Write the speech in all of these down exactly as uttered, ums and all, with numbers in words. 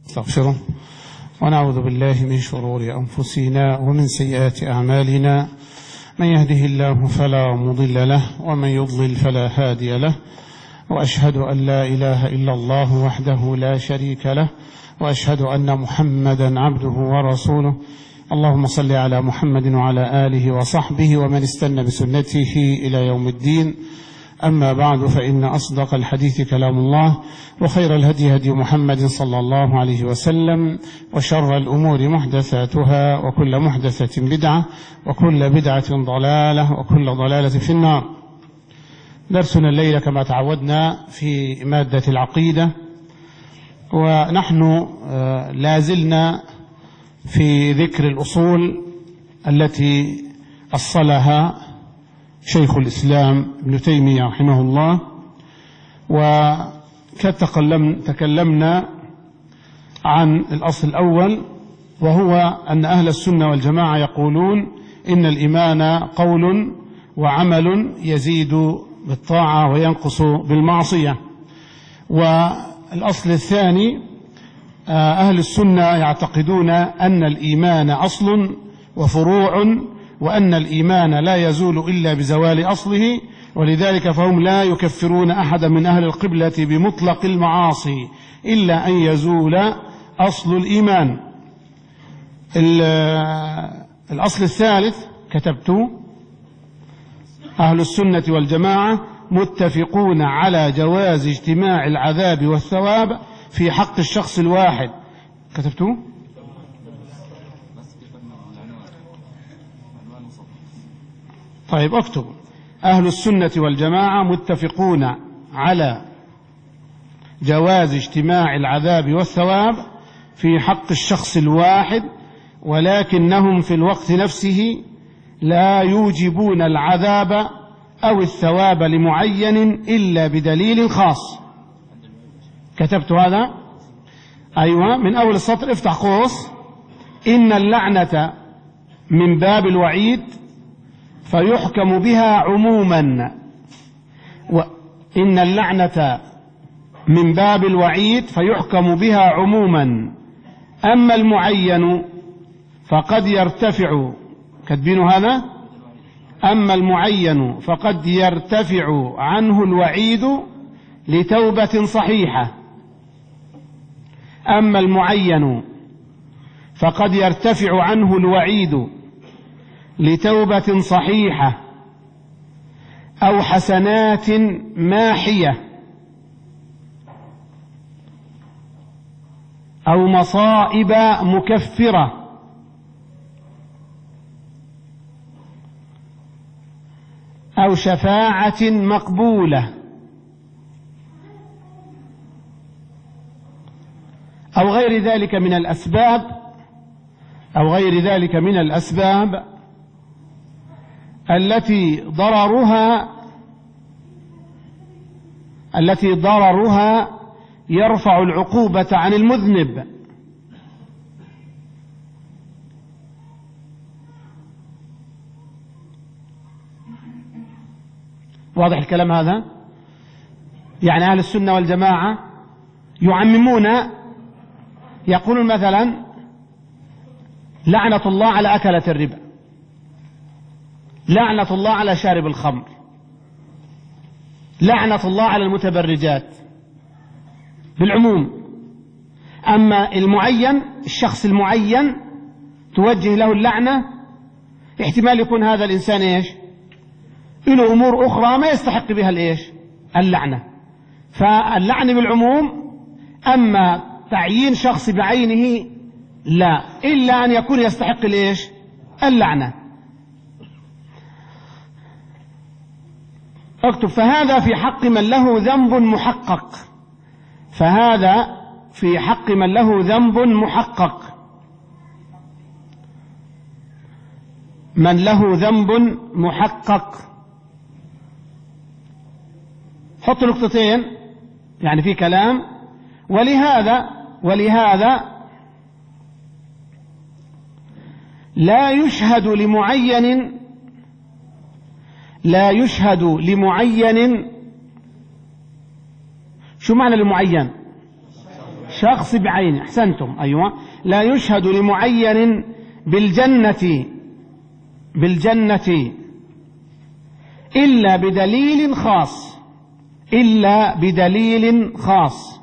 نستغفره ونعوذ بالله من شرور أنفسنا ومن سيئات أعمالنا، من يهده الله فلا مضل له ومن يضلل فلا هادي له، وأشهد أن لا إله إلا الله وحده لا شريك له، وأشهد أن محمدا عبده ورسوله. اللهم صل على محمد وعلى آله وصحبه ومن استنى بسنته إلى يوم الدين. أما بعد، فإن أصدق الحديث كلام الله، وخير الهدي هدي محمد صلى الله عليه وسلم، وشر الأمور محدثاتها، وكل محدثة بدعة، وكل بدعة ضلالة، وكل ضلالة في النار. درسنا الليلة كما تعودنا في مادة العقيدة، ونحن لازلنا في ذكر الأصول التي أصلها شيخ الإسلام ابن تيمية رحمه الله. وتكلمنا عن الأصل الأول، وهو أن أهل السنة والجماعة يقولون إن الإيمان قول وعمل يزيد بالطاعة وينقص بالمعصية. والأصل الثاني، أهل السنة يعتقدون أن الإيمان أصل وفروع، وأن الإيمان لا يزول إلا بزوال أصله، ولذلك فهم لا يكفرون أحدا من أهل القبلة بمطلق المعاصي إلا أن يزول أصل الإيمان. الأصل الثالث كتبت: أهل السنة والجماعة متفقون على جواز اجتماع العذاب والثواب في حق الشخص الواحد. كتبت طيب اكتب: أهل السنة والجماعة متفقون على جواز اجتماع العذاب والثواب في حق الشخص الواحد، ولكنهم في الوقت نفسه لا يوجبون العذاب أو الثواب لمعين إلا بدليل خاص. كتبت هذا؟ أيوة، من أول السطر افتح قوس: إن اللعنة من باب الوعيد فيحكم بها عموما، وإن اللعنة من باب الوعيد فيحكم بها عموما، أما المعين فقد يرتفع، كاتبين هذا؟ أما المعين فقد يرتفع عنه الوعيد لتوبة صحيحة، أما المعين فقد يرتفع عنه الوعيد لتوبة صحيحة أو حسنات ماحية أو مصائب مكفرة أو شفاعة مقبولة أو غير ذلك من الأسباب أو غير ذلك من الأسباب التي ضررها التي ضررها يرفع العقوبة عن المذنب. واضح الكلام هذا؟ يعني أهل السنة والجماعة يعممون، يقولون مثلا: لعنة الله على أكلة الربا، لعنة الله على شارب الخمر، لعنة الله على المتبرجات، بالعموم. أما المعين، الشخص المعين توجه له اللعنة، احتمال يكون هذا الإنسان إيش؟ له أمور أخرى ما يستحق بها الإيش؟ اللعنة. فاللعنة بالعموم، أما تعيين شخص بعينه لا، إلا أن يكون يستحق الإيش؟ اللعنة. اكتب: فهذا في حق من له ذنب محقق، فهذا في حق من له ذنب محقق، من له ذنب محقق. حط نقطتين، يعني في كلام. ولهذا ولهذا لا يشهد لمعين لا يشهد لمعين شو معنى المعين؟ شخص بعينه. أحسنتم، أيوة. لا يشهد لمعين بالجنة بالجنة إلا بدليل خاص إلا بدليل خاص.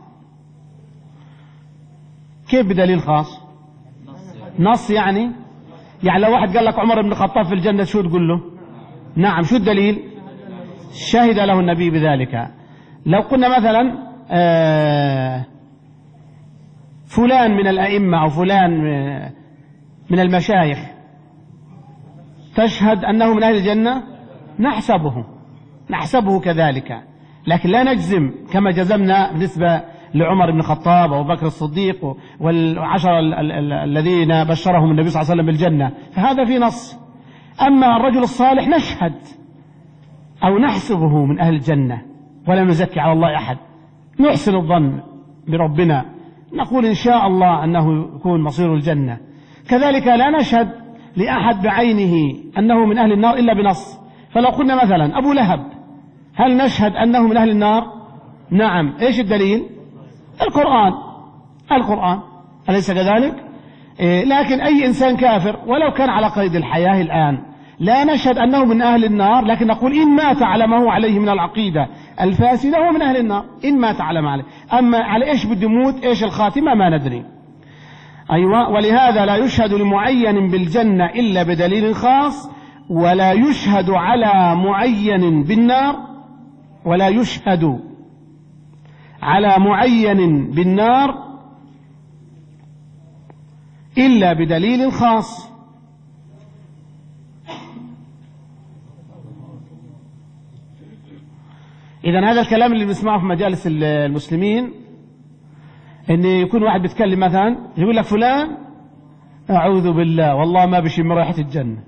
كيف بدليل خاص؟ نص يعني يعني لو واحد قال لك عمر بن الخطاب في الجنة شو تقول له؟ نعم. شو الدليل؟ شهد له النبي بذلك. لو قلنا مثلا آه فلان من الأئمة أو فلان من المشايخ تشهد أنه من أهل الجنة، نحسبه نحسبه كذلك، لكن لا نجزم كما جزمنا بالنسبة لعمر بن الخطاب أو بكر الصديق والعشر الذين بشرهم النبي صلى الله عليه وسلم بالجنة، فهذا في نص. أما الرجل الصالح نشهد أو نحسبه من أهل الجنة ولا نزكي على الله أحد، نحسن الظن بربنا، نقول إن شاء الله أنه يكون مصير الجنة. كذلك لا نشهد لأحد بعينه أنه من أهل النار إلا بنص. فلو قلنا مثلا أبو لهب، هل نشهد أنه من أهل النار؟ نعم. إيش الدليل؟ القرآن القرآن أليس كذلك؟ إيه. لكن أي إنسان كافر ولو كان على قيد الحياة الآن لا نشهد أنه من أهل النار، لكن نقول إن مات على ما هو عليه من العقيدة الفاسدة هو من أهل النار، إن مات على ما عليه. أما على إيش بده يموت، إيش الخاتمة، ما ندري. أيوة. ولهذا لا يشهد لمعين بالجنة إلا بدليل خاص، ولا يشهد على معين بالنار ولا يشهد على معين بالنار إلا بدليل خاص. إذن هذا الكلام اللي بنسمعه في مجالس المسلمين، إن يكون واحد بيتكلم مثلا يقول لك فلان أعوذ بالله والله ما بشم رائحة الجنة،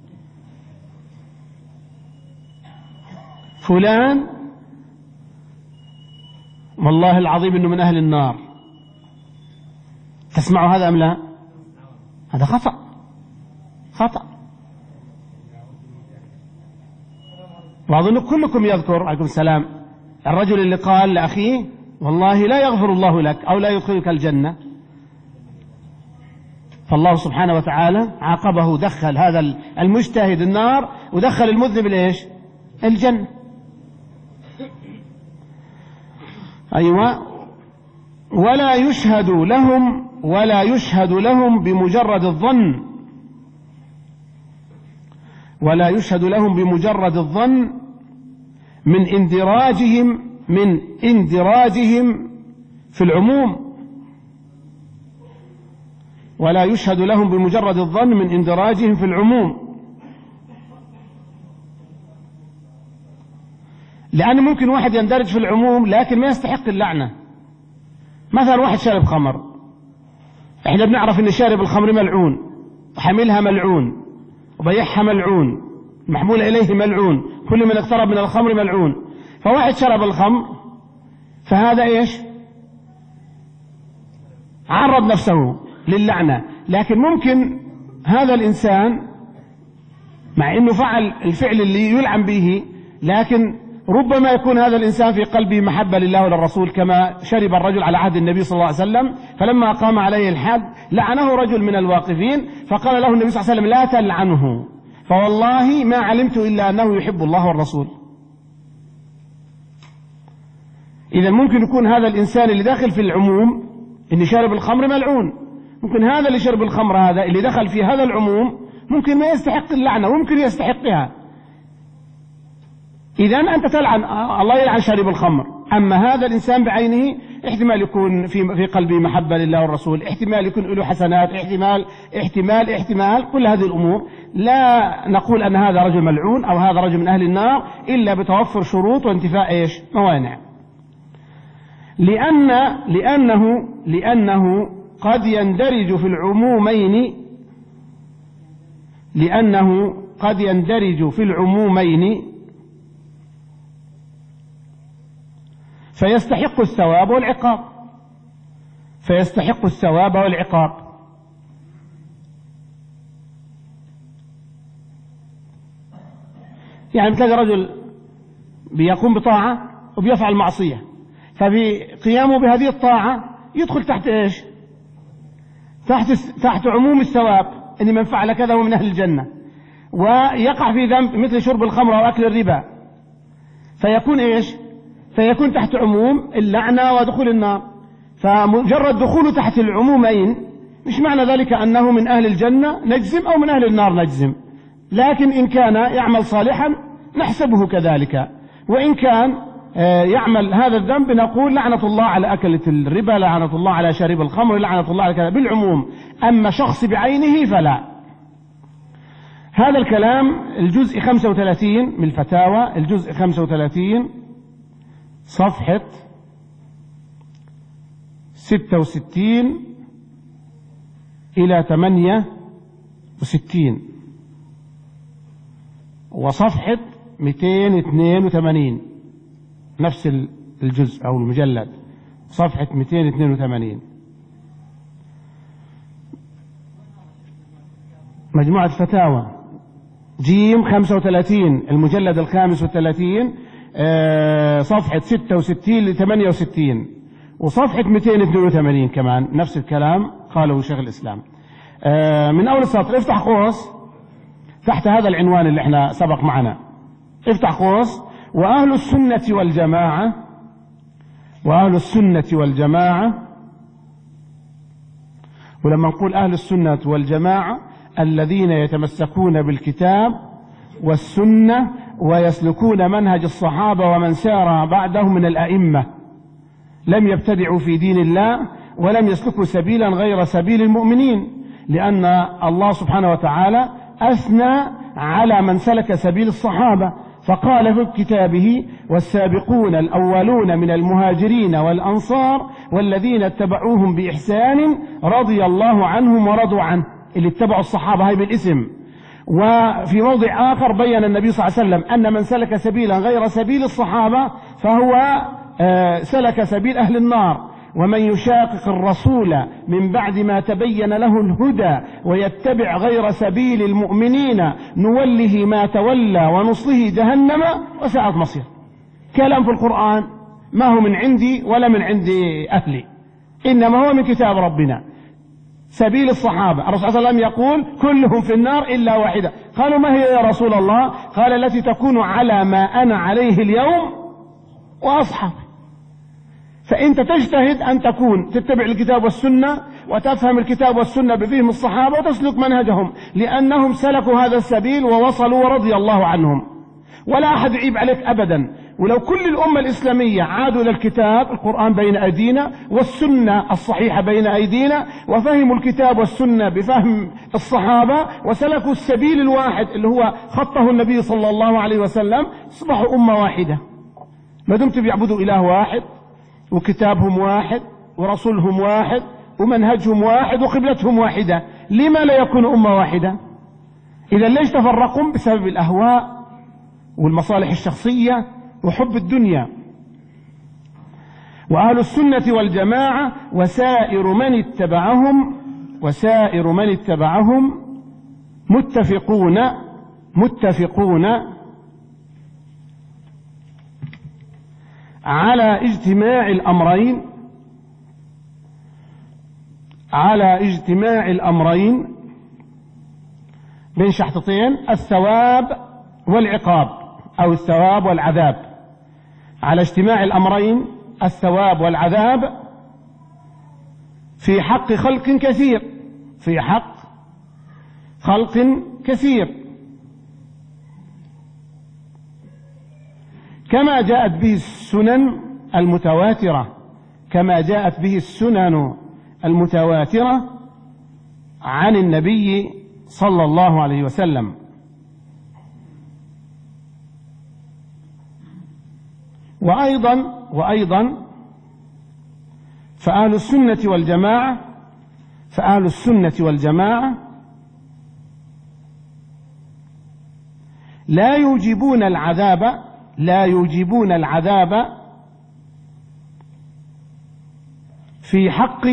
فلان والله العظيم إنه من أهل النار. تسمعوا هذا أم لا؟ هذا خطأ خطأ. وأظن كلكم يذكر عليكم السلام الرجل اللي قال لأخيه والله لا يغفر الله لك أو لا يدخلك الجنة، فالله سبحانه وتعالى عاقبه، دخل هذا المجتهد النار ودخل المذنب الإيش؟ الجنة. أيوة. ولا يشهد لهم ولا يشهد لهم بمجرد الظن ولا يشهد لهم بمجرد الظن من اندراجهم من اندراجهم في العموم ولا يشهد لهم بمجرد الظن من اندراجهم في العموم. لأن ممكن واحد يندرج في العموم لكن ما يستحق اللعنة. مثلا واحد شارب خمر، احنا بنعرف ان شارب الخمر ملعون وحاملها ملعون وبيعها ملعون، محمول إليه ملعون، كل من اقترب من الخمر ملعون. فواحد شرب الخمر فهذا إيش؟ عرض نفسه للعنة. لكن ممكن هذا الإنسان مع أنه فعل الفعل اللي يلعن به، لكن ربما يكون هذا الإنسان في قلبه محبة لله وللرسول، كما شرب الرجل على عهد النبي صلى الله عليه وسلم، فلما قام عليه الحد لعنه رجل من الواقفين، فقال له النبي صلى الله عليه وسلم لا تلعنه فوالله ما علمت إلا أنه يحب الله والرسول. إذا ممكن يكون هذا الإنسان اللي داخل في العموم اللي شارب الخمر ملعون، ممكن هذا اللي شرب الخمر هذا اللي دخل في هذا العموم ممكن ما يستحق اللعنة وممكن يستحقها. إذا أنت تلعن، الله يلعن شارب الخمر. أما هذا الإنسان بعينه احتمال يكون في في قلبه محبة لله والرسول، احتمال يكون له حسنات، احتمال احتمال احتمال كل هذه الأمور لا نقول أن هذا رجل ملعون أو هذا رجل من أهل النار إلا بتوفر شروط وانتفاء إيش؟ موانع. لأن لأنه لأنه قد يندرج في العمومين لأنه قد يندرج في العمومين فيستحق الثواب والعقاب فيستحق الثواب والعقاب. يعني بتلاقي رجل بيقوم بطاعة وبيفعل معصية، فبقيامه بهذه الطاعة يدخل تحت إيش؟ تحت تحت عموم الثواب، إن من فعل كذا هو من أهل الجنة. ويقع في ذنب مثل شرب الخمر أو أكل الربا، فيكون إيش؟ فيكون تحت عموم اللعنة ودخول النار. فمجرد دخوله تحت العمومين مش معنى ذلك أنه من أهل الجنة نجزم أو من أهل النار نجزم، لكن إن كان يعمل صالحا نحسبه كذلك، وإن كان يعمل هذا الذنب نقول لعنة الله على أكلة الربا، لعنة الله على شارب الخمر، لعنة الله على كذا بالعموم. أما شخص بعينه فلا. هذا الكلام الجزء خمسة وثلاثين من الفتاوى، الجزء خمسة وثلاثين صفحة ستة وستين إلى ثمانية وستين، وصفحة مئتين واثنين وثمانين نفس الجزء أو المجلد، صفحة مئتين واثنين وثمانين. مجموعة فتاوى جيم خمسة وثلاثين المجلد الخامس والثلاثين، صفحة ستة وستين لثمانية وستين، وصفحة مئتين واثنين وثمانين كمان نفس الكلام قاله شيخ الإسلام. من أول السطر افتح قوس تحت هذا العنوان اللي احنا سبق معنا، افتح قوس: وأهل السنة والجماعة، وأهل السنة والجماعة. ولما نقول أهل السنة والجماعة الذين يتمسكون بالكتاب والسنة ويسلكون منهج الصحابة ومن سار بعدهم من الأئمة، لم يبتدعوا في دين الله ولم يسلكوا سبيلا غير سبيل المؤمنين، لأن الله سبحانه وتعالى أثنى على من سلك سبيل الصحابة، فقال في كتابه: والسابقون الأولون من المهاجرين والأنصار والذين اتبعوهم بإحسان رضي الله عنهم ورضوا عنه. اللي اتبعوا الصحابة هاي بالاسم. وفي موضع آخر بيّن النبي صلى الله عليه وسلم أن من سلك سبيلا غير سبيل الصحابة فهو سلك سبيل أهل النار، ومن يشاقق الرسول من بعد ما تبين له الهدى ويتبع غير سبيل المؤمنين نوله ما تولى ونصله جهنم وساءت مصير. كلام في القرآن ما هو من عندي ولا من عند أهلي، إنما هو من كتاب ربنا. سبيل الصحابة الرسول صلى الله عليه وسلم يقول: كلهم في النار إلا واحدة. قالوا: ما هي يا رسول الله؟ قال: التي تكون على ما أنا عليه اليوم وأصحابي. فأنت تجتهد أن تكون تتبع الكتاب والسنة وتفهم الكتاب والسنة بفهم الصحابة وتسلك منهجهم، لأنهم سلكوا هذا السبيل ووصلوا ورضي الله عنهم، ولا أحد يعيب عليك أبدا. ولو كل الأمة الإسلامية عادوا إلى الكتاب، القرآن بين أيدينا والسنة الصحيحة بين أيدينا، وفهموا الكتاب والسنة بفهم الصحابة وسلكوا السبيل الواحد اللي هو خطه النبي صلى الله عليه وسلم، أصبحوا أمة واحدة. ما دمت بيعبدوا إله واحد وكتابهم واحد ورسولهم واحد ومنهجهم واحد وقبلتهم واحدة، لما لا يكون أمة واحدة؟ إذا ليش تفرقوا؟ بسبب الأهواء والمصالح الشخصية وحب الدنيا. وأهل السنة والجماعة وسائر من اتبعهم وسائر من اتبعهم متفقون متفقون على اجتماع الأمرين على اجتماع الأمرين بين شحطتين: الثواب والعقاب، أو الثواب والعذاب. على اجتماع الأمرين الثواب والعذاب في حق خلق كثير في حق خلق كثير كما جاءت به السنن المتواترة كما جاءت به السنن المتواترة عن النبي صلى الله عليه وسلم. وأيضا وأيضا فأهل السنة والجماعة فأهل السنة والجماعة لا يوجبون العذاب لا يوجبون العذاب في حق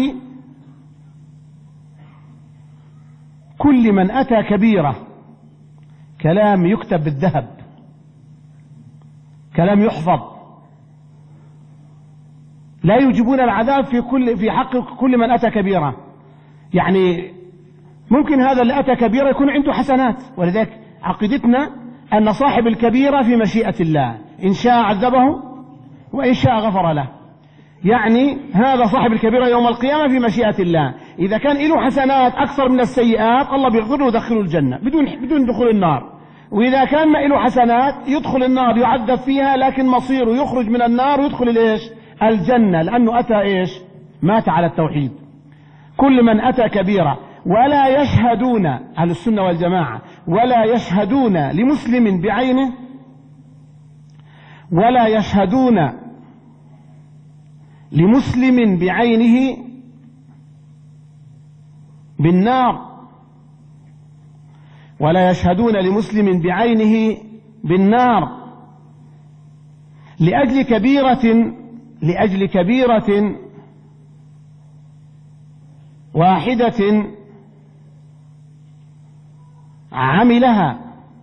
كل من أتى كبيرة. كلام يكتب بالذهب، كلام يحفظ، لا يوجبون العذاب في كل في حق كل من أتى كبيرة. يعني ممكن هذا اللي أتى كبيرة يكون عنده حسنات، ولذلك عقيدتنا أن صاحب الكبيرة في مشيئة الله، إن شاء عذبه وإن شاء غفر له. يعني هذا صاحب الكبيرة يوم القيامة في مشيئة الله، إذا كان له حسنات أكثر من السيئات الله بيغفر له ويدخله الجنة بدون بدون دخول النار، وإذا كان ما له حسنات يدخل النار يعذب فيها، لكن مصيره يخرج من النار ويدخل الإيش؟ الجنة، لأنه أتى إيش؟ مات على التوحيد. كل من أتى كبيرة. ولا يشهدون أهل السنة والجماعة ولا يشهدون لمسلم بعينه، ولا يشهدون لمسلم بعينه بالنار، ولا يشهدون لمسلم بعينه بالنار لأجل كبيرة لأجل كبيرة واحدة عملها.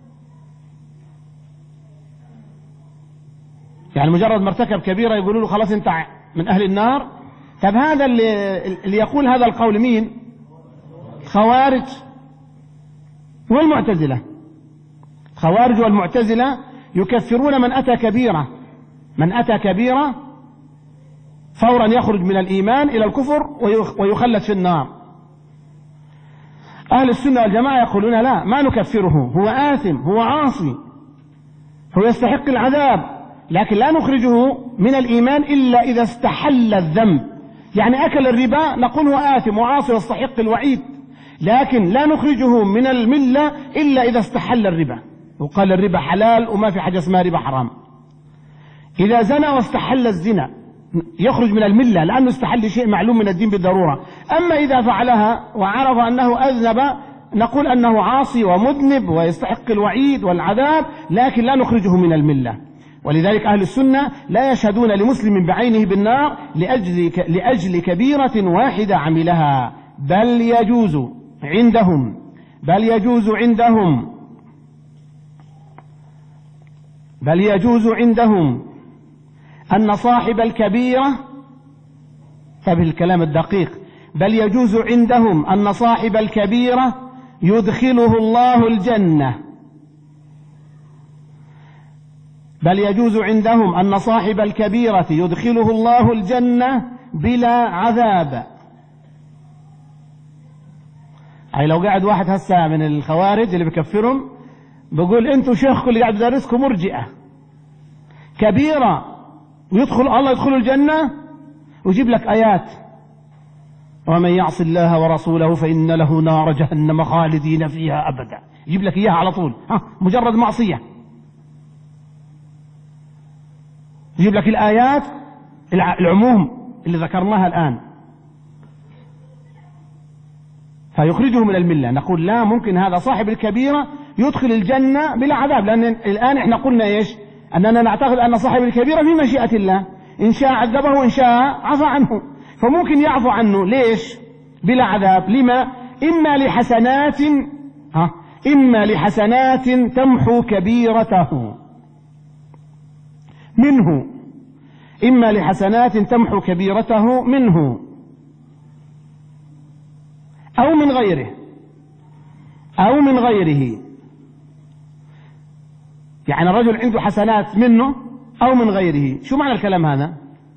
يعني مجرد ما ارتكب كبيرة يقولوا له خلاص انت من أهل النار. طب هذا اللي, اللي يقول هذا القول مين؟ خوارج والمعتزلة. خوارج والمعتزلة يكفرون من أتى كبيرة، من أتى كبيرة فورا يخرج من الإيمان إلى الكفر ويخلد في النار. أهل السنة والجماعة يقولون لا، ما نكفره، هو آثم، هو عاصي، هو يستحق العذاب، لكن لا نخرجه من الإيمان إلا إذا استحل الذنب. يعني أكل الربا نقول هو آثم وعاصي يستحق الوعيد، لكن لا نخرجه من الملة إلا إذا استحل الربا، وقال الربا حلال وما في حاجة اسمها ربا حرام. إذا زنى واستحل الزنا يخرج من الملة لأنه استحل شيء معلوم من الدين بالضرورة. أما إذا فعلها وعرف أنه أذنب نقول أنه عاصي ومذنب ويستحق الوعيد والعذاب، لكن لا نخرجه من الملة. ولذلك أهل السنة لا يشهدون لمسلم بعينه بالنار لأجل, لأجل كبيرة واحدة عملها، بل يجوز عندهم بل يجوز عندهم بل يجوز عندهم أن صاحب الكبيرة، فبه الكلام الدقيق، بل يجوز عندهم أن صاحب الكبيرة يدخله الله الجنة بل يجوز عندهم أن صاحب الكبيرة يدخله الله الجنة بلا عذاب. أي لو قاعد واحد هسه من الخوارج اللي بكفرهم بقول أنتوا شيخكم اللي قاعد يدرسكم مرجئة كبيرة ويدخل الله يدخل الجنة، ويجيب لك آيات ومن يعص الله ورسوله فإن له نار جهنم خالدين فيها أبدا، يجيب لك إياها على طول، ها مجرد معصية يجيب لك الآيات العموم اللي ذكرناها الآن فيخرجه من الملة. نقول لا، ممكن هذا صاحب الكبيرة يدخل الجنة بلا عذاب، لأن الآن احنا قلنا ايش؟ أننا نعتقد أن صاحب الكبيرة في مشيئة الله، إن شاء عذبه وإن شاء عفى عنه، فممكن يعفو عنه ليش؟ بلا عذاب. لما؟ إما لحسنات ها إما لحسنات تمحو كبيرته منه إما لحسنات تمحو كبيرته منه أو من غيره أو من غيره. يعني الرجل عنده حسنات منه أو من غيره. شو معنى الكلام هذا؟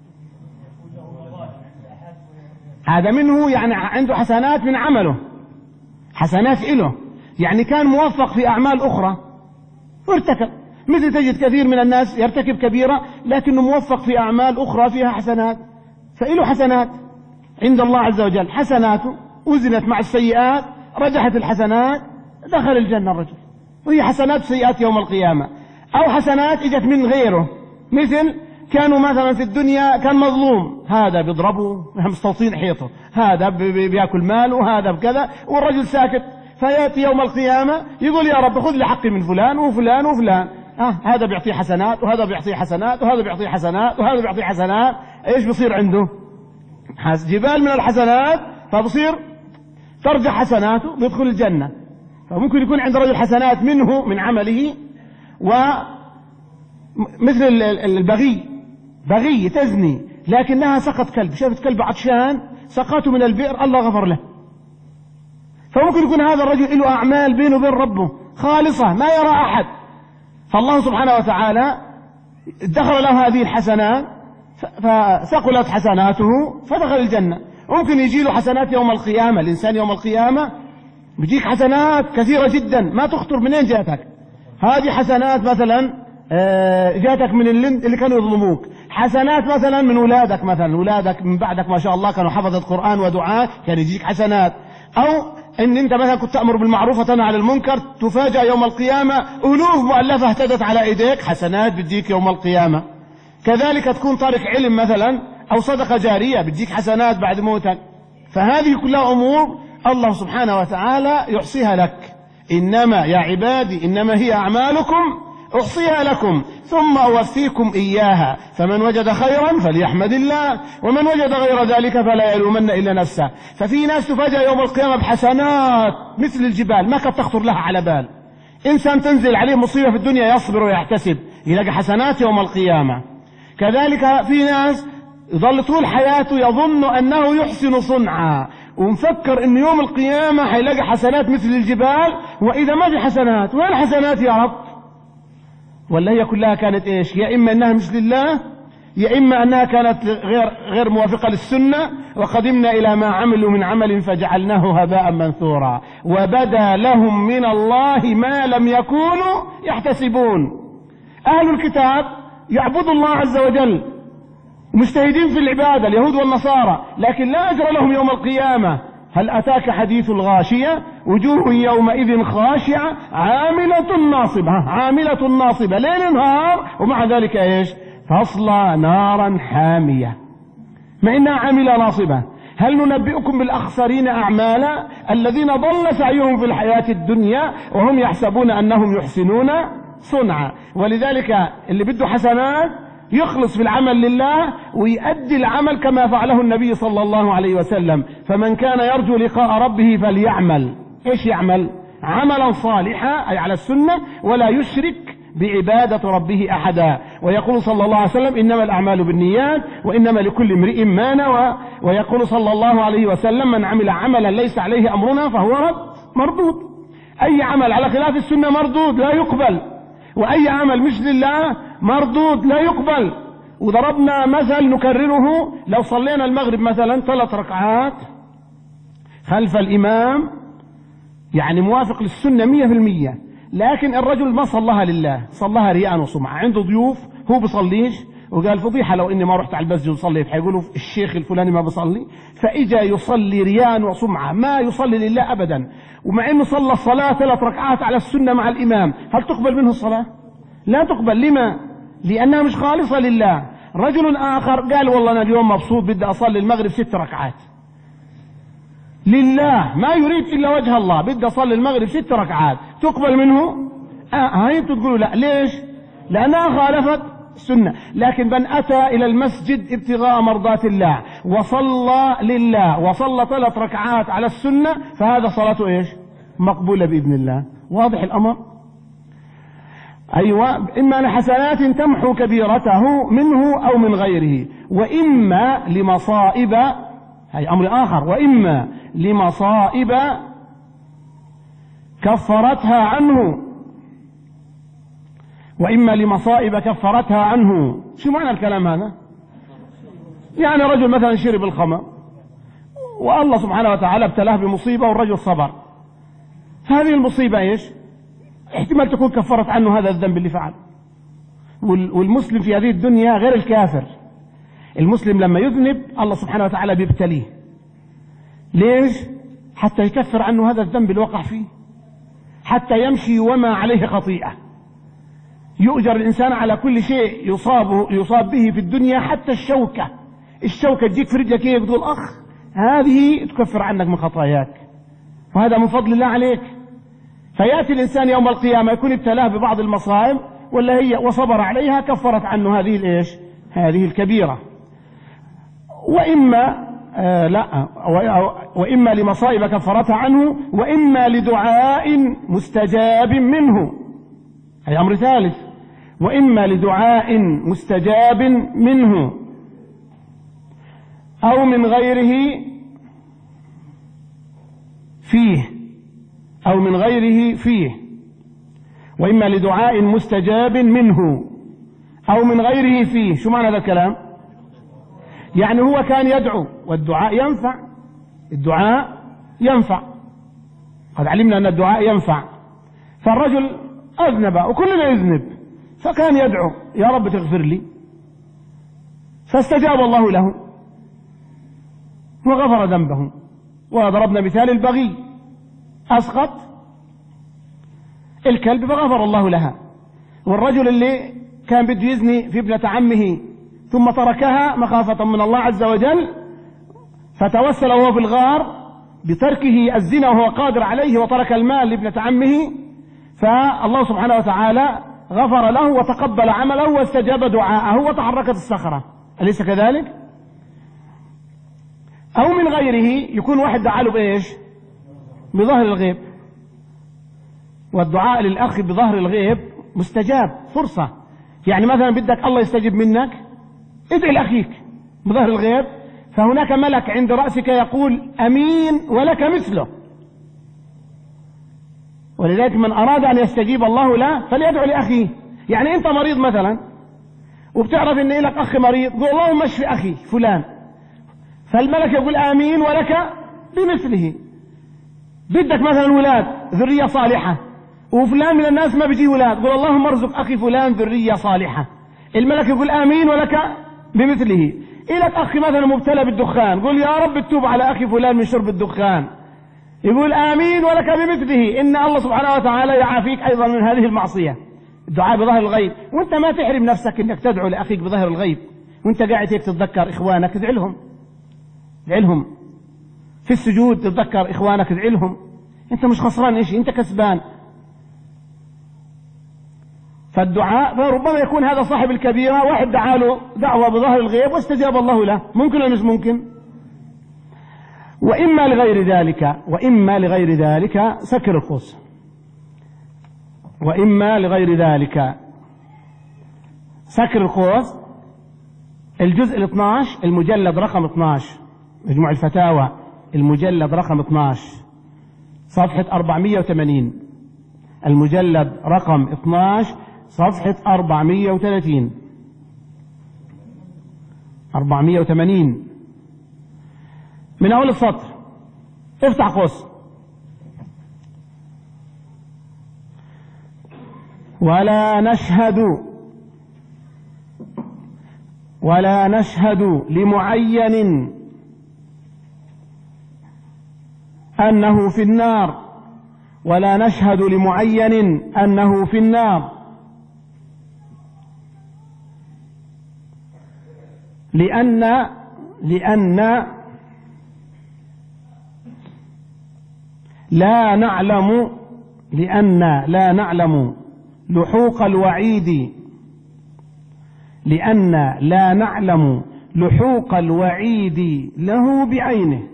هذا منه يعني عنده حسنات من عمله، حسنات إله، يعني كان موفق في أعمال أخرى وارتكب، مثل تجد كثير من الناس يرتكب كبيرة لكنه موفق في أعمال أخرى فيها حسنات، فإله حسنات عند الله عز وجل، حسناته وزنت مع السيئات رجحت الحسنات دخل الجنة الرجل، وهي حسنات سيئات يوم القيامة. أو حسنات إجت من غيره، مثل كانوا مثلا في الدنيا كان مظلوم، هذا بيضربه مستوطين حيطه، هذا بياكل ماله، هذا بكذا، والرجل ساكت، فيأتي يوم القيامة يقول يا رب خذ لي حقي من فلان وفلان وفلان، آه هذا بيعطيه حسنات وهذا بيعطيه حسنات وهذا بيعطيه حسنات وهذا بيعطيه حسنات. ايش بصير عنده؟ جبال من الحسنات، فبصير ترجع حسناته بيدخل الجنة. فممكن يكون عند رجل حسنات منه من عمله، ومثل البغي، بغي تزني لكنها سقط كلب، شافت كلب عطشان سقاته من البئر الله غفر له. فممكن يكون هذا الرجل له أعمال بينه وبين ربه خالصة ما يرى أحد، فالله سبحانه وتعالى دخل له هذه الحسنات فثقلت حسناته فدخل الجنة. ممكن يجي له حسنات يوم القيامة، الإنسان يوم القيامة بيجيك حسنات كثيرة جدا ما تخطر منين جاتك. هذه حسنات مثلا جاتك من اللي كانوا يظلموك، حسنات مثلا من أولادك، مثلا أولادك من بعدك ما شاء الله كانوا حفظة قرآن ودعاء كان يجيك حسنات، أو ان انت مثلا كنت تأمر بالمعروف وتنهى عن المنكر تفاجأ يوم القيامة ألوف مؤلفة اهتدت على ايديك، حسنات بديك يوم القيامة. كذلك تكون طارق علم مثلا او صدقة جارية بديك حسنات بعد موتك. فهذه كلها امور الله سبحانه وتعالى يحصيها لك. انما يا عبادي انما هي اعمالكم احصيها لكم ثم اوفيكم اياها فمن وجد خيرا فليحمد الله ومن وجد غير ذلك فلا يلومن الا نفسه. ففي ناس تفاجأ يوم القيامة بحسنات مثل الجبال ما كانت تخطر لها على بال. انسان تنزل عليه مصيبة في الدنيا يصبر ويحتسب يلاقي حسنات يوم القيامة. كذلك في ناس يظل طول حياته يظن انه يحسن صنعا ومفكر ان يوم القيامة هيلاقي حسنات مثل الجبال، واذا ما في حسنات وين الحسنات يا رب؟ ولا هي كلها كانت ايش؟ يا اما انها مش لله يا اما انها كانت غير غير موافقة للسنة. وقدمنا الى ما عملوا من عمل فجعلناه هباء منثورا وبدا لهم من الله ما لم يكونوا يحتسبون. اهل الكتاب يعبدوا الله عز وجل مجتهدين في العبادة اليهود والنصارى، لكن لا أجر لهم يوم القيامة. هل أتاك حديث الغاشية وجوه يومئذ خاشعة عاملة ناصبة، عاملة ناصبة ليل نهار ومع ذلك إيش؟ تصلى نارا حامية مع إنها عاملة ناصبة. هل ننبئكم بالأخسرين أعمالا الذين ضل سعيهم في الحياة الدنيا وهم يحسبون أنهم يحسنون صنعا. ولذلك اللي بده حسنات يخلص في العمل لله ويؤدي العمل كما فعله النبي صلى الله عليه وسلم. فمن كان يرجو لقاء ربه فليعمل ايش يعمل؟ عملا صالحا اي على السنة ولا يشرك بعبادة ربه احدا. ويقول صلى الله عليه وسلم انما الاعمال بالنيات وانما لكل امرئ ما نوى. ويقول صلى الله عليه وسلم من عمل عملا ليس عليه امرنا فهو رد مردود. اي عمل على خلاف السنة مردود لا يقبل، واي عمل مش لله مردود لا يقبل. وضربنا مثل نكرره، لو صلينا المغرب مثلا ثلاث ركعات خلف الامام يعني موافق للسنة مية في المية، لكن الرجل ما صلىها لله، صلىها رياء وسمعة. عنده ضيوف هو بصليش وقال فضيحة لو اني ما رحت على المسجد وصليت حيقولوا الشيخ الفلاني ما بصلي، فاجا يصلي رياء وسمعة ما يصلي لله ابدا، ومع انه صلى الصلاة ثلاث ركعات على السنة مع الامام، هل تقبل منه الصلاة؟ لا تقبل. لما؟ لانها مش خالصة لله. رجل اخر قال والله انا اليوم مبسوط بدي اصلي المغرب ست ركعات لله ما يريد الا وجه الله، بدي اصلي المغرب ست ركعات، تقبل منه؟ آه هاي تقولوا لا. ليش؟ لانها خالفت السنة. لكن من اتى الى المسجد ابتغاء مرضات الله وصلى لله وصلى ثلاث ركعات على السنة فهذا صلاته ايش؟ مقبولة باذن الله. واضح الامر؟ ايوه. اما لحسنات تمحو كبيرته منه او من غيره، واما لمصائب، هي امر اخر، واما لمصائب كفرتها عنه، واما لمصائب كفرتها عنه. شو معنى الكلام هذا؟ يعني رجل مثلا شرب الخمر والله سبحانه وتعالى ابتلاه بمصيبة والرجل صبر، هذه المصيبة ايش؟ احتمال تكون كفرت عنه هذا الذنب اللي فعل. والمسلم في هذه الدنيا غير الكافر. المسلم لما يذنب الله سبحانه وتعالى بيبتليه. ليش؟ حتى يكفر عنه هذا الذنب اللي وقع فيه، حتى يمشي وما عليه خطيئة. يؤجر الإنسان على كل شيء يصاب يصاب به في الدنيا، حتى الشوكة الشوكة تجيك في رجلك ايه بتقول أخ هذه تكفر عنك من خطاياك، وهذا من فضل الله عليك. فيأتي الإنسان يوم القيامة يكون ابتلاه ببعض المصائب ولا هي وصبر عليها كفرت عنه هذه الإيش؟ هذه الكبيرة. وإما آه لا وإما لمصائب كفرتها عنه، وإما لدعاء مستجاب منه، هي أمر ثالث. وإما لدعاء مستجاب منه أو من غيره فيه أو من غيره فيه وإما لدعاء مستجاب منه أو من غيره فيه. شو معنى هذا الكلام؟ يعني هو كان يدعو والدعاء ينفع، الدعاء ينفع، قد علمنا أن الدعاء ينفع. فالرجل أذنب وكلنا يذنب، فكان يدعو يا رب تغفر لي، فاستجاب الله له وغفر ذنبه. وضربنا مثال البغي، أسقط الكلب فغفر الله لها. والرجل اللي كان بده يزني في ابنة عمه ثم تركها مخافة من الله عز وجل، فتوسل وهو في الغار بتركه الزنا وهو قادر عليه وترك المال لابنة عمه، فالله سبحانه وتعالى غفر له وتقبل عمله واستجاب دعاءه وتحركت الصخرة. أليس كذلك؟ أو من غيره، يكون واحد دعا له بإيش؟ بظهر الغيب. والدعاء للأخ بظهر الغيب مستجاب، فرصة. يعني مثلا بدك الله يستجيب منك، ادعي لأخيك بظهر الغيب، فهناك ملك عند رأسك يقول أمين ولك مثله. ولذلك من أراد أن يستجيب الله له فليدعو لأخيه. يعني أنت مريض مثلا وبتعرف أن لك أخ مريض، قول اللهم اشفي أخي فلان، فالملك يقول آمين ولك بمثله. بدك مثلا ولاد، ذرية صالحة، وفلان من الناس ما بيجي ولاد، قول اللهم ارزق أخي فلان ذرية صالحة، الملك يقول آمين ولك بمثله. إلك أخي مثلا مبتلى بالدخان، قل يا رب اتوب على أخي فلان من شرب الدخان، يقول آمين ولك بمثله، إن الله سبحانه وتعالى يعافيك أيضا من هذه المعصية. الدعاء بظهر الغيب، وانت ما تحرم نفسك انك تدعو لأخيك بظهر الغيب، وانت قاعد هيك تتذكر إخوانك ادعي لهم، ادعي لهم في السجود، تتذكر إخوانك ادعي لهم، انت مش خسران إشي، انت كسبان. فالدعاء ربما يكون هذا صاحب الكبيرة واحد دعا له دعوة بظهر الغيب واستجاب الله له، ممكن ولا مش ممكن؟ وإما لغير ذلك، وإما لغير ذلك سكر القوس، وإما لغير ذلك سكر القوس. الجزء الاثنى عشر، المجلد رقم اثنى عشر، مجموع الفتاوى المجلد رقم اثنى عشر صفحة أربعمائة وثمانين، المجلد رقم اثنى عشر صفحة أربعمائة وثلاثين أربعمائة وثمانين من أول السطر، افتح قوس. ولا نشهد ولا نشهد لمعين أنه في النار ولا نشهد لمعين أنه في النار لأن لأن لا نعلم لأن لا نعلم لحوق الوعيد لأن لا نعلم لحوق الوعيد له بعينه.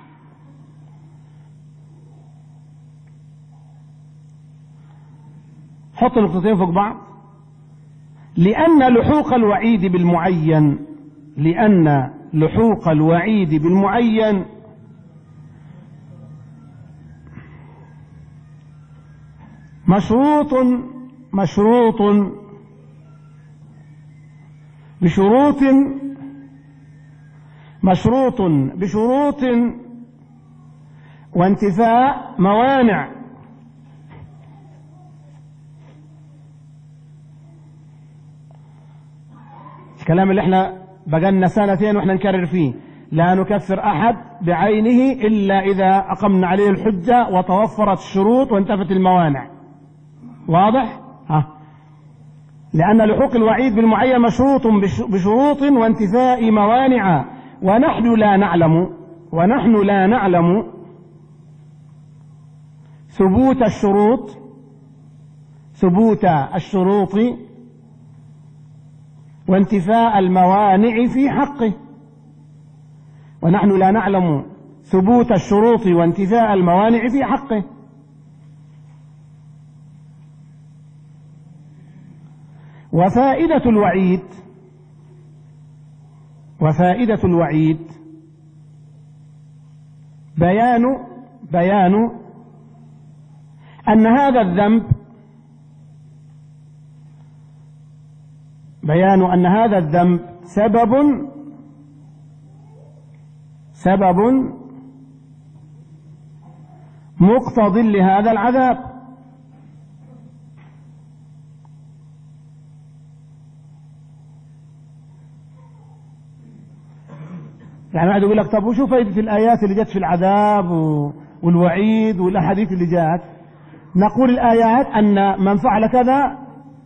حط نقطتين فوق بعض. لأن لحوق الوعيد بالمعين لأن لحوق الوعيد بالمعين مشروط مشروط بشروط مشروط بشروط وانتفاء موانع. الكلام اللي احنا بقالنا سنتين واحنا نكرر فيه، لا نكفر أحد بعينه إلا إذا أقمنا عليه الحجة وتوفرت الشروط وانتفت الموانع. واضح؟ ها. لأن لحوق الوعيد بالمعين مشروط بشروط وانتفاء موانع، ونحن لا نعلم ونحن لا نعلم ثبوت الشروط ثبوت الشروط وانتفاء الموانع في حقه. ونحن لا نعلم ثبوت الشروط وانتفاء الموانع في حقه. وفائدة الوعيد وفائدة الوعيد بيان بيان أن هذا الذنب بيان أن هذا الذنب سبب سبب مقتض لهذا العذاب. يعني واحد يقول لك طب وشو فائدة الآيات اللي جت في العذاب والوعيد والأحاديث اللي جات؟ نقول الآيات أن من فعل كذا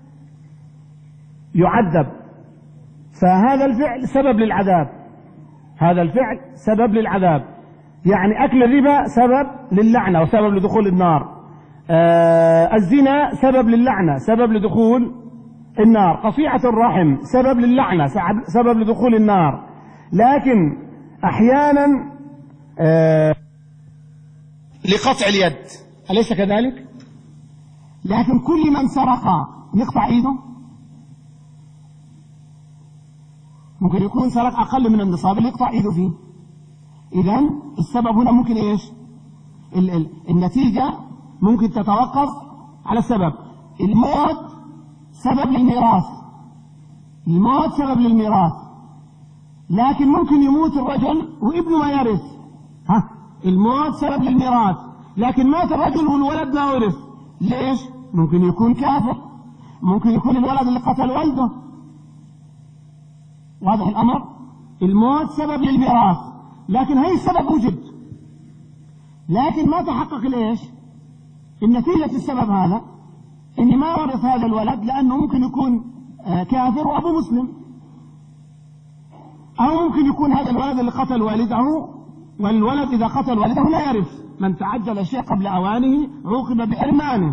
يعذب، فهذا الفعل سبب للعذاب، هذا الفعل سبب للعذاب. يعني أكل الربا سبب للعنة وسبب لدخول النار، آه الزنا سبب للعنة سبب لدخول النار، قطيعة الرحم سبب للعنة سبب لدخول النار. لكن أحيانا آه لقطع اليد، أليس كذلك؟ لكن كل من سرق يقطع ايده؟ ممكن يكون سرق أقل من النصاب اللي يقطع ايده فيه. إذن السبب هنا ممكن إيش؟ ال ال النتيجة ممكن تتوقف على السبب. الموت سبب للميراث، الموت سبب للميراث، لكن ممكن يموت الرجل وابنه ما يرث. ها، الموت سبب للميراث، لكن مات الرجل والولد ما ورث. ليش؟ ممكن يكون كافر، ممكن يكون الولد اللي قتل والده. واضح الأمر؟ الموت سبب للميراث، لكن هي السبب وجد، لكن ما تحقق ليش؟ النتيجة السبب هذا إن ما ورث هذا الولد لأنه ممكن يكون كافر وأبوه مسلم، أو ممكن يكون هذا الولد اللي قتل والده، والولد إذا قتل والده لا يرث. من تعجل الشيء قبل أوانه عوقب بحرمانه.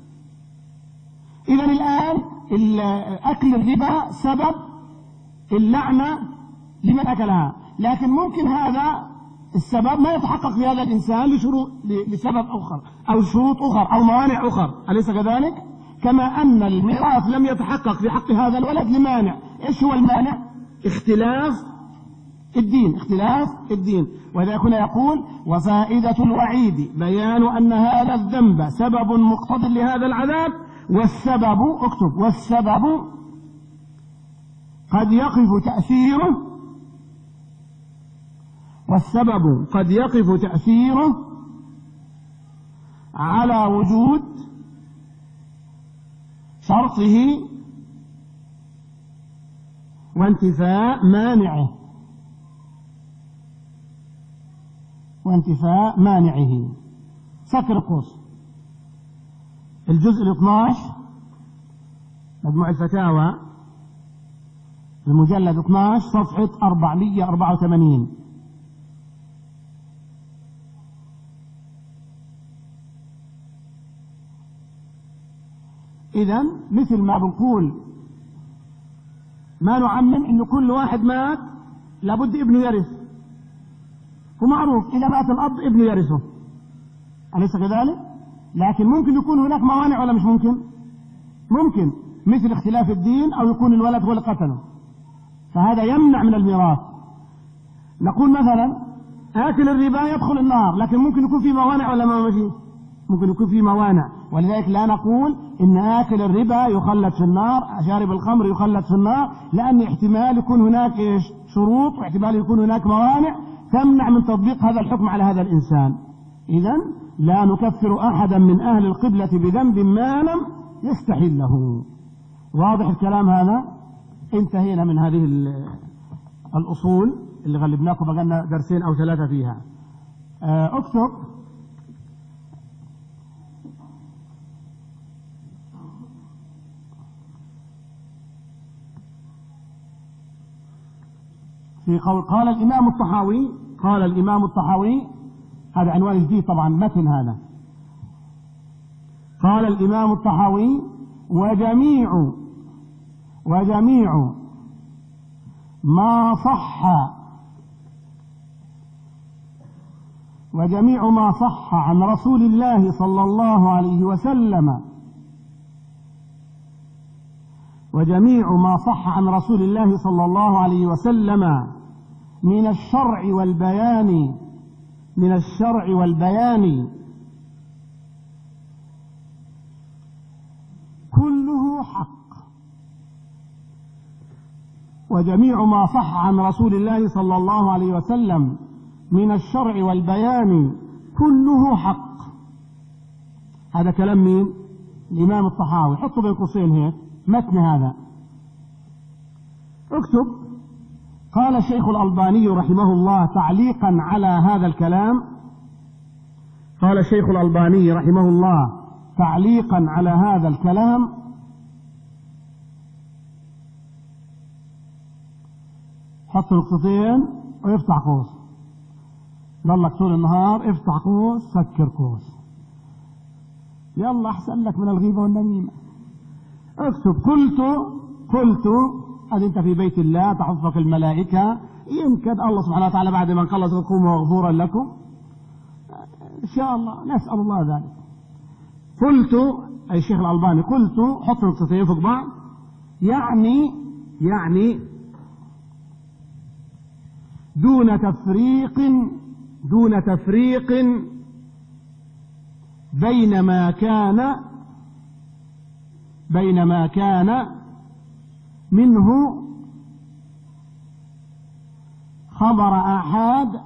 إذن الآن أكل الربا سبب اللعنة لمن أكلها، لكن ممكن هذا السبب ما يتحقق في هذا الإنسان لشروط لسبب آخر أو شروط أخرى أو موانع أخرى، أليس كذلك؟ كما أن الميراث لم يتحقق في حق هذا الولد لمانع. إيش هو المانع؟ اختلاف الدين، اختلاف الدين. وإذا كنا يقول وفائدة الوعيد بيان أن هذا الذنب سبب مقتض لهذا العذاب، والسبب اكتب والسبب قد يقف تأثيره والسبب قد يقف تأثيره على وجود شرطه وانتفاء مانعه وانتفاء مانعه. سكر قوس الجزء الاثنى عشر مجموع الفتاوى المجلد اثني عشر صفحة أربعمائة وأربعة وثمانين. إذن مثل ما بنقول ما نعمم إنه كل واحد مات لابد ابنه يرث، ومعروف إذا مات الأب ابنه يرثه، أليس كذلك؟ لكن ممكن يكون هناك موانع ولا مش ممكن؟ ممكن، مثل اختلاف الدين، أو يكون الولد هو اللي قتله، فهذا يمنع من الميراث. نقول مثلا آكل الربا يدخل النار، لكن ممكن يكون في موانع ولا ما فيه؟ ممكن يكون في موانع، ولذلك لا نقول إن آكل الربا يخلد في النار، شارب الخمر يخلد في النار، لأن احتمال يكون هناك إيش؟ شروط، واحتمال يكون هناك موانع تمنع من تطبيق هذا الحكم على هذا الإنسان. إذن لا نكفر أحدا من أهل القبلة بذنب ما لم يستحل له. واضح الكلام هذا؟ انتهينا من هذه الأصول اللي غلبناكم، بقالنا درسين أو ثلاثة فيها. اكتب في قول قال الإمام الطحاوي قال الإمام الطحاوي هذا عنوان جديد طبعا، متن هذا. قال الإمام الطحاوي وجميع وجميع ما صح وجميع ما صح عن رسول الله صلى الله عليه وسلم وجميع ما صح عن رسول الله صلى الله عليه وسلم من الشرع والبيان من الشرع والبيان كله حق، وجميع ما صح عن رسول الله صلى الله عليه وسلم من الشرع والبيان كله حق. هذا كلام مين؟ الإمام الطحاوي. حطوا بين قوسين هيك متن هذا، اكتب: قال الشيخ الألباني رحمه الله تعليقا على هذا الكلام، قال الشيخ الألباني رحمه الله تعليقا على هذا الكلام: حط نقطتين ويفتح قوس، ضلك طول النهار افتح قوس سكر قوس، يلا احسن لك من الغيبة والنميمة. اكتب: قلت قلت هذا انت في بيت الله تحفظك الملائكة، يمكن الله سبحانه وتعالى بعد ما نخلص تقوم مغفورا لكم ان شاء الله، نسأل الله ذلك. قلت اي الشيخ الألباني قلت، حط نقطتين فوق بعض، يعني يعني دون تفريق دون تفريق بين ما كان بين ما كان منه خبر آحاد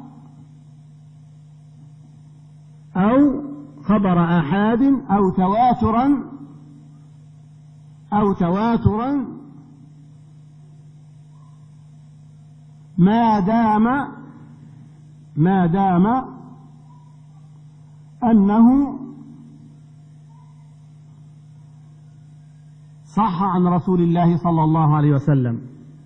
أو خبر آحاد أو تواترا أو تواترا ما دام ما دام أنه صح عن رسول الله صلى الله عليه وسلم.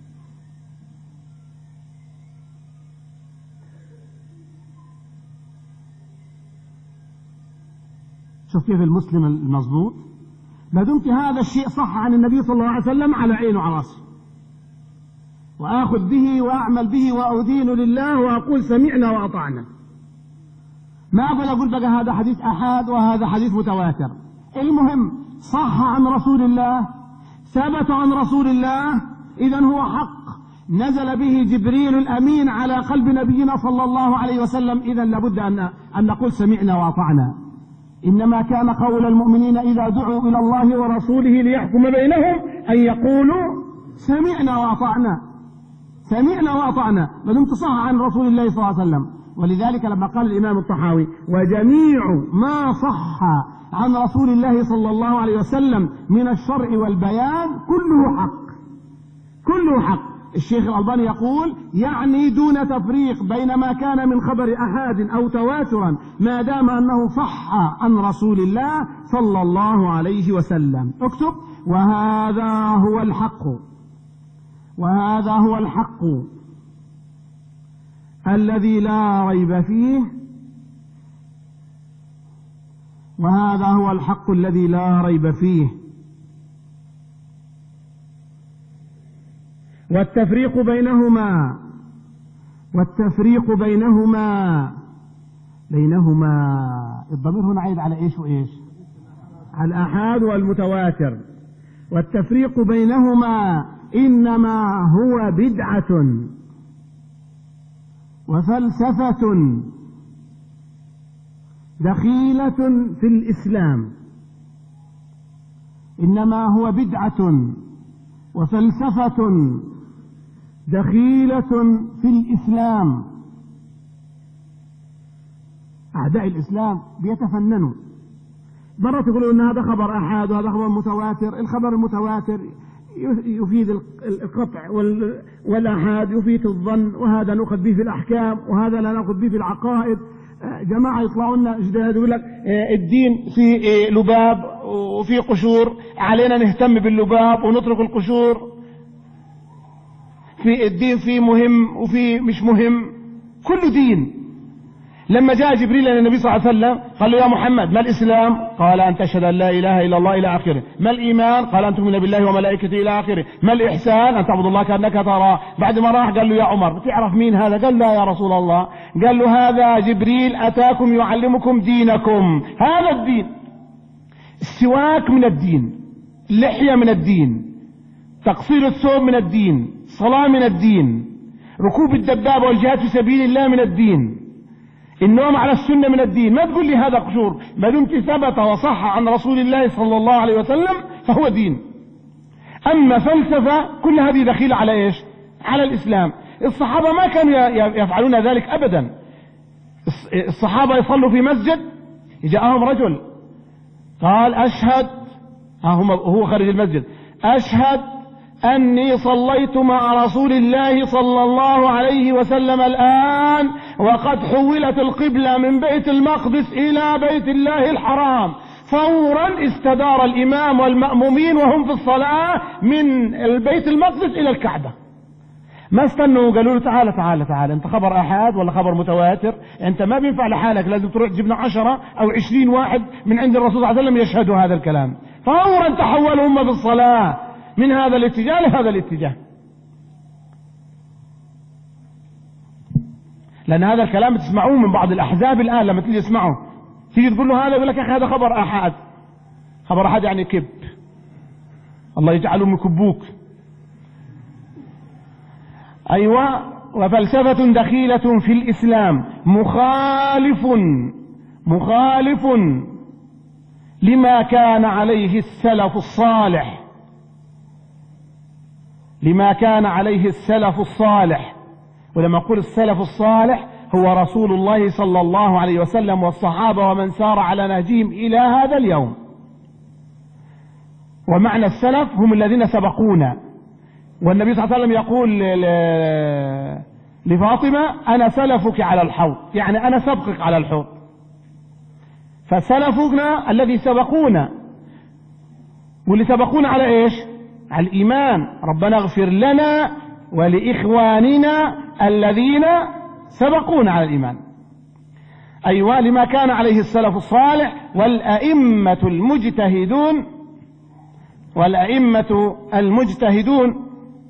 شوف كيف المسلم المضبوط، ما دمت هذا الشيء صح عن النبي صلى الله عليه وسلم على عينه وعلى راسه، وآخذ به وأعمل به وأدين لله وأقول سمعنا وأطعنا. ما أقول أقول بقى هذا حديث أحاد وهذا حديث متواتر، المهم صح عن رسول الله، ثبت عن رسول الله، إذن هو حق، نزل به جبريل الأمين على قلب نبينا صلى الله عليه وسلم، إذن لابد أن أن نقول سمعنا وأطعنا. إنما كان قول المؤمنين إذا دعوا إلى الله ورسوله ليحكم بينهم أن يقولوا سمعنا وأطعنا، سمعنا وأطعنا، ما دمت صح عن رسول الله صلى الله عليه وسلم. ولذلك لما قال الإمام الطحاوي: وجميع ما صح عن رسول الله صلى الله عليه وسلم من الشرع والبيان كله حق، كله حق. الشيخ الألباني يقول: يعني دون تفريق بين ما كان من خبر أحاد أو تواترا ما دام أنه صح عن رسول الله صلى الله عليه وسلم. اكتب: وهذا هو الحق، وهذا هو الحق الذي لا ريب فيه، وهذا هو الحق الذي لا ريب فيه. والتفريق بينهما والتفريق بينهما بينهما الضمير هنا عايد على ايش وايش؟ على الآحاد والمتواتر. والتفريق بينهما إنما هو بدعة وفلسفة دخيلة في الإسلام، إنما هو بدعة وفلسفة دخيلة في الإسلام. أعداء الإسلام بيتفننوا، مرة يقولوا أن هذا خبر أحاد وهذا خبر متواتر. الخبر المتواتر يفيد القطع والأحاد يفيد الظن، وهذا نأخذ به في الأحكام وهذا لا نأخذ به في العقائد. جماعة يطلعوا لنا جداد يقول لك الدين في لباب وفي قشور، علينا نهتم باللباب ونترك القشور. في الدين في مهم وفي مش مهم، كله دين. لما جاء جبريل إلى النبي صلى الله عليه وسلم قال له: يا محمد ما الإسلام؟ قال: أن تشهد أن لا إله إلا الله إلى آخره. ما الإيمان؟ قال: أن تؤمن بالله وملائكته إلى آخره. ما الإحسان؟ أن تعبد الله كأنك تراه. بعد ما راح قال له: يا عمر تعرف مين هذا؟ قال: لا يا رسول الله. قال له: هذا جبريل أتاكم يعلمكم دينكم، هذا الدين. السواك من الدين، اللحية من الدين، تقصير الثوب من الدين، صلاة من الدين، ركوب الدبابة والجهاد في سبيل الله من الدين، النوم على السنة من الدين. ما تقول لي هذا قشور، ما دمت ثبت وصح عن رسول الله صلى الله عليه وسلم فهو دين. أما فلسفة كل هذه دخيلة على إيش؟ على الإسلام. الصحابة ما كانوا يفعلون ذلك أبدا. الصحابة يصلوا في مسجد، جاءهم رجل قال أشهد، هو خارج المسجد، أشهد أني صليت مع رسول الله صلى الله عليه وسلم الآن وقد حولت القبلة من بيت المقدس إلى بيت الله الحرام. فورا استدار الإمام والمأمومين وهم في الصلاة من البيت المقدس إلى الكعبة. ما استنوا قالوا له تعالى تعالى تعالى انت خبر احاد ولا خبر متواتر، انت ما بينفع لحالك، لازم تروح تجيب لنا عشرة او عشرين واحد من عند الرسول صلى الله عليه وسلم يشهدوا هذا الكلام. فورا تحولوا هم في الصلاة من هذا الاتجاه لهذا الاتجاه، لان هذا الكلام تسمعوه من بعض الاحزاب الان. لما تيجي تسمعه تيجي تقول له هذا، يقول لك يا اخي هذا خبر احاد. خبر احاد يعني كب، الله يجعلهم يكبوك. أيوة. وفلسفة دخيلة في الإسلام مخالف مخالف لما كان عليه السلف الصالح لما كان عليه السلف الصالح. ولما أقول السلف الصالح هو رسول الله صلى الله عليه وسلم والصحابة ومن سار على نهجهم إلى هذا اليوم. ومعنى السلف هم الذين سبقونا. والنبي صلى الله عليه وسلم يقول لفاطمة أنا سلفك على الحوض، يعني أنا سبقك على الحوض. فسلفنا الذي سبقونا، واللي سبقونا على إيش؟ على الإيمان. ربنا اغفر لنا ولإخواننا الذين سبقونا على الإيمان. أيوة. لما كان عليه السلف الصالح والأئمة المجتهدون والأئمة المجتهدون.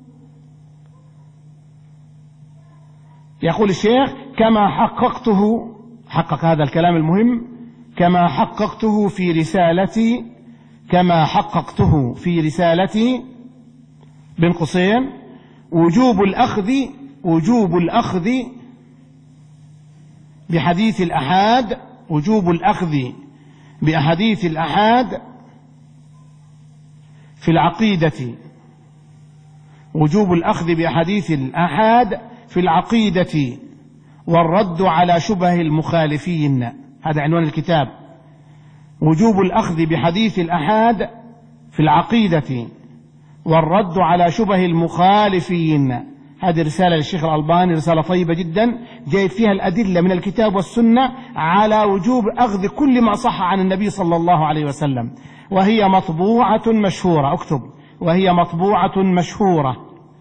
يقول الشيخ كما حققته، حقق هذا الكلام المهم، كما حققته في رسالتي كما حققته في رسالتي بين قوسين وجوب الأخذ وجوب الأخذ بحديث الأحاد وجوب الأخذ بأحاديث الأحاد في العقيدة وجوب الأخذ بأحاديث الأحاد في العقيدة والرد على شبه المخالفين. هذا عنوان الكتاب، وجوب الأخذ بحديث الأحاد في العقيدة والرد على شبه المخالفين. هذه رسالة للشيخ الألباني، رسالة طيبة جدا جايب فيها الأدلة من الكتاب والسنة على وجوب أخذ كل ما صح عن النبي صلى الله عليه وسلم، وهي مطبوعة مشهورة. اكتب وهي مطبوعة مشهورة.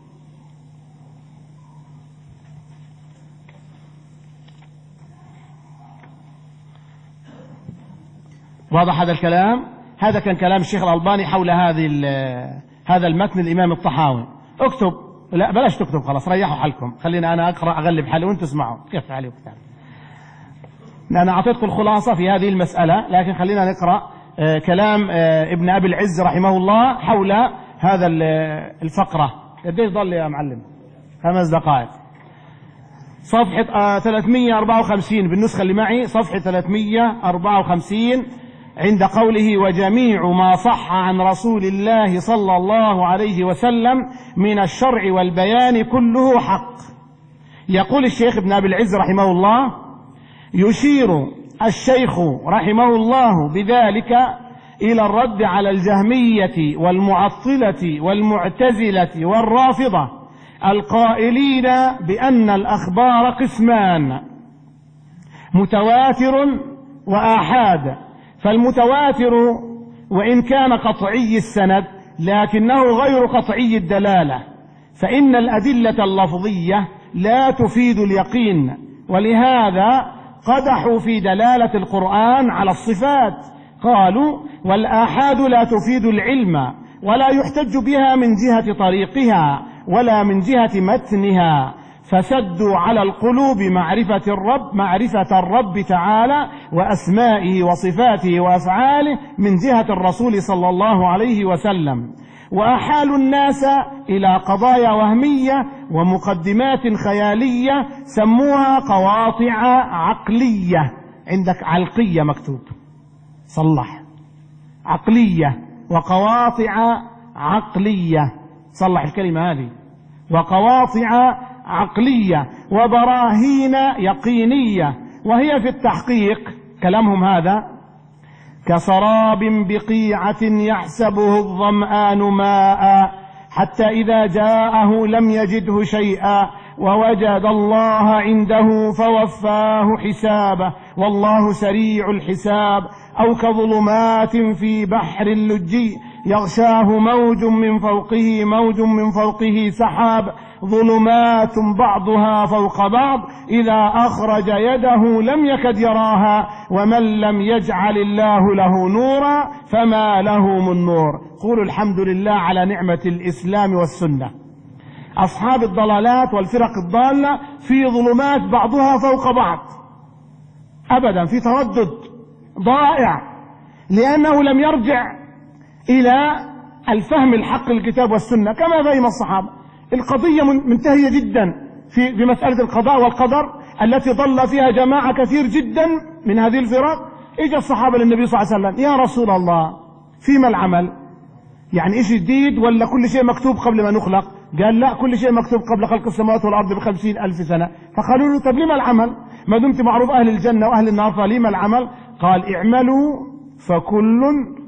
واضح هذا الكلام؟ هذا كان كلام الشيخ الألباني حول هذه هذا المتن الإمام الطحاوي. اكتب، لا بلاش تكتب، خلاص ريحوا حالكم، خلينا أنا أقرأ أغلب حالي وأنتم تسمعوا كيف عليه كتاب. أنا أعطيتكم الخلاصة في هذه المسألة، لكن خلينا نقرأ آه كلام آه ابن أبي العز رحمه الله حول هذا الفقرة. قديش ضل يا معلم؟ خمس دقائق. صفحة آه ثلاثمئة وأربعة وخمسين بالنسخة اللي معي، صفحة ثلاثمئة وأربعة وخمسين، عند قوله وجميع ما صح عن رسول الله صلى الله عليه وسلم من الشرع والبيان كله حق. يقول الشيخ ابن أبي العز رحمه الله: يشير الشيخ رحمه الله بذلك إلى الرد على الجهمية والمعطلة والمعتزلة والرافضة القائلين بأن الأخبار قسمان: متواتر وآحاد. فالمتواتر وإن كان قطعي السند لكنه غير قطعي الدلالة، فإن الأدلة اللفظية لا تفيد اليقين، ولهذا قدحوا في دلالة القرآن على الصفات. قالوا: والآحاد لا تفيد العلم ولا يحتج بها من جهة طريقها ولا من جهة متنها، فسدوا على القلوب معرفة الرب معرفة الرب تعالى وأسمائه وصفاته وأفعاله من جهة الرسول صلى الله عليه وسلم. وأحالوا الناس إلى قضايا وهمية ومقدمات خيالية سموها قواطع عقلية. عندك علقية مكتوب، صلح، عقلية وقواطع عقلية، صلح الكلمة هذه، وقواطع عقلية وبراهين يقينية، وهي في التحقيق كلامهم هذا كسراب بقيعة يحسبه الظمآن ماء حتى إذا جاءه لم يجده شيئا ووجد الله عنده فوفاه حسابه والله سريع الحساب. أو كظلمات في بحر اللجي يغشاه موج من فوقه موج من فوقه سحاب ظلمات بعضها فوق بعض إذا أخرج يده لم يكد يراها ومن لم يجعل الله له نورا فما له من نور. قولوا الحمد لله على نعمة الإسلام والسنة. أصحاب الضلالات والفرق الضالة في ظلمات بعضها فوق بعض أبدا، في تردد ضائع لأنه لم يرجع إلى الفهم الحق للكتاب والسنة كما فهم الصحابة. القضية منتهية جدا في بمسألة القضاء والقدر التي ضل فيها جماعة كثير جدا من هذه الفرق. اجى الصحابة للنبي صلى الله عليه وسلم: يا رسول الله فيما العمل؟ يعني ايش جديد ولا كل شيء مكتوب قبل ما نخلق؟ قال لا، كل شيء مكتوب قبل خلق السماوات والأرض بخمسين ألف سنة. فقالوا له: طب لما العمل؟ ما دمت معروف أهل الجنة وأهل النار فلما العمل؟ قال: اعملوا فكل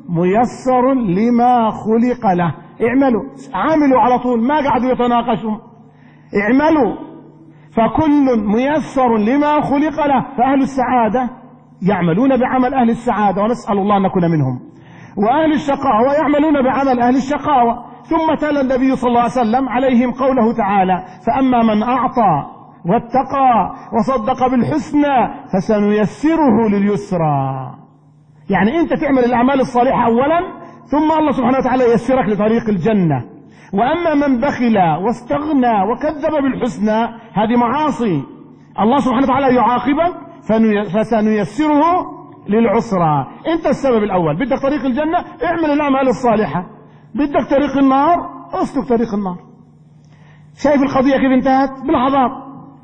ميسر لما خلق له. اعملوا، عاملوا على طول، ما قعدوا يتناقشوا. اعملوا فكل ميسر لما خلق له. فأهل السعادة يعملون بعمل أهل السعادة ونسأل الله أن نكون منهم، وأهل الشقاوة يعملون بعمل أهل الشقاوة. ثم تلا النبي صلى الله عليه وسلم عليهم قوله تعالى: فأما من أعطى واتقى وصدق بالحسنى فسنيسره لليسرى. يعني أنت تعمل الأعمال الصالحة أولا ثم الله سبحانه وتعالى ييسرك لطريق الجنة. وأما من بخل واستغنى وكذب بالحسنى هذه معاصي، الله سبحانه وتعالى يعاقبك فسنيسره للعسرى. أنت السبب الأول، بدك طريق الجنة اعمل الأعمال الصالحة، بدك طريق النار اسلك طريق النار. شايف القضية كيف انتهت؟ بلحظات.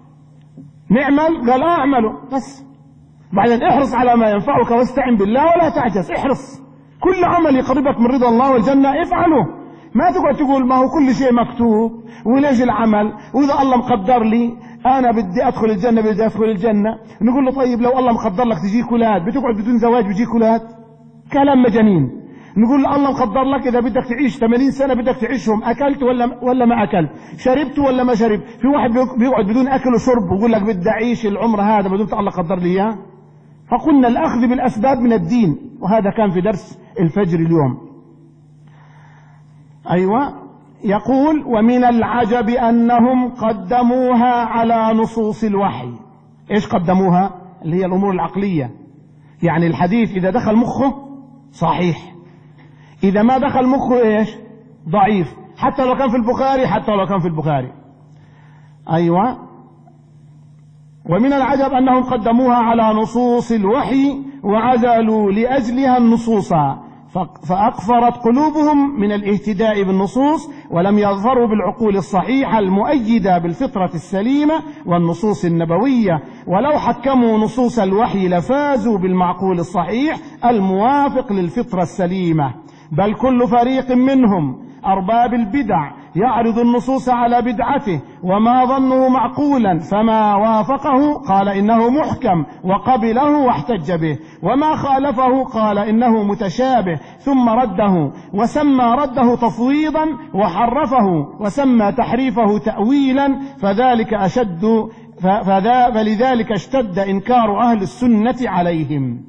نعمل؟ قال اه اعمله بس. بعدين احرص على ما ينفعك واستعن بالله ولا تعجز. احرص، كل عمل يقربك من رضا الله والجنة افعله. ما تقعد تقول ما هو كل شيء مكتوب وليش العمل، واذا الله مقدر لي انا بدي ادخل الجنة بدي ادخل الجنة. نقول له طيب لو الله مقدر لك تجيك اولاد، بتقعد بدون زواج بيجيك اولاد؟ كلام مجانين. نقول الله مقدر لك اذا بدك تعيش ثمانين سنة بدك تعيشهم، اكلت ولا ولا ما اكلت، شربت ولا ما شربت. في واحد بيقعد بدون اكل وشرب ويقول لك بدي اعيش العمر هذا ما دمت الله قدر لي اياه. فقلنا الاخذ بالاسباب من الدين، وهذا كان في درس الفجر اليوم. ايوه، يقول: ومن العجب انهم قدموها على نصوص الوحي. ايش قدموها؟ اللي هي الامور العقلية. يعني الحديث اذا دخل مخه صحيح، إذا ما دخل مخه إيش؟ ضعيف، حتى لو كان في البخاري حتى لو كان في البخاري. أيوة. ومن العجب أنهم قدموها على نصوص الوحي وعزلوا لأجلها النصوص فأقفرت قلوبهم من الاهتداء بالنصوص ولم يظفروا بالعقول الصحيحة المؤيدة بالفطرة السليمة والنصوص النبوية. ولو حكموا نصوص الوحي لفازوا بالمعقول الصحيح الموافق للفطرة السليمة. بل كل فريق منهم أرباب البدع يعرض النصوص على بدعته، وما ظنه معقولا فما وافقه قال إنه محكم وقبله واحتج به، وما خالفه قال إنه متشابه ثم رده، وسمى رده تفويضا وحرفه وسمى تحريفه تأويلا. فذلك أشد فذا فلذلك اشتد إنكار أهل السنة عليهم.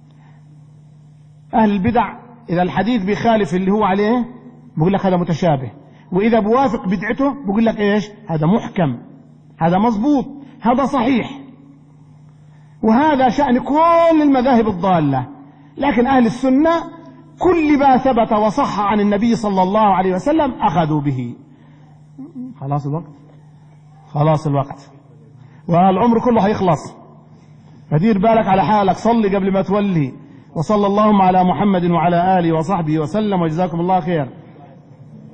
أهل البدع إذا الحديث بيخالف اللي هو عليه بقول لك هذا متشابه، وإذا بوافق بدعته بقول لك إيش؟ هذا محكم، هذا مضبوط، هذا صحيح. وهذا شأن كل المذاهب الضالة. لكن أهل السنة كل ما ثبت وصح عن النبي صلى الله عليه وسلم أخذوا به. خلاص الوقت، خلاص الوقت، والعمر كله هيخلص. فدير بالك على حالك، صلي قبل ما تولي. وصلى اللهم على محمد وعلى آله وصحبه وسلم، وجزاكم الله خير.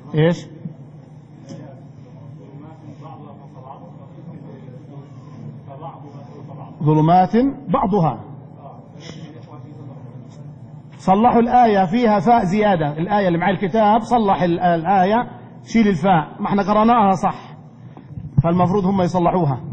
إيش؟ ظلمات بعضها. صلحوا الآية فيها فاء زيادة، الآية اللي مع الكتاب صلح الآية، شيل الفاء، ما احنا قرأناها صح، فالمفروض هم يصلحوها.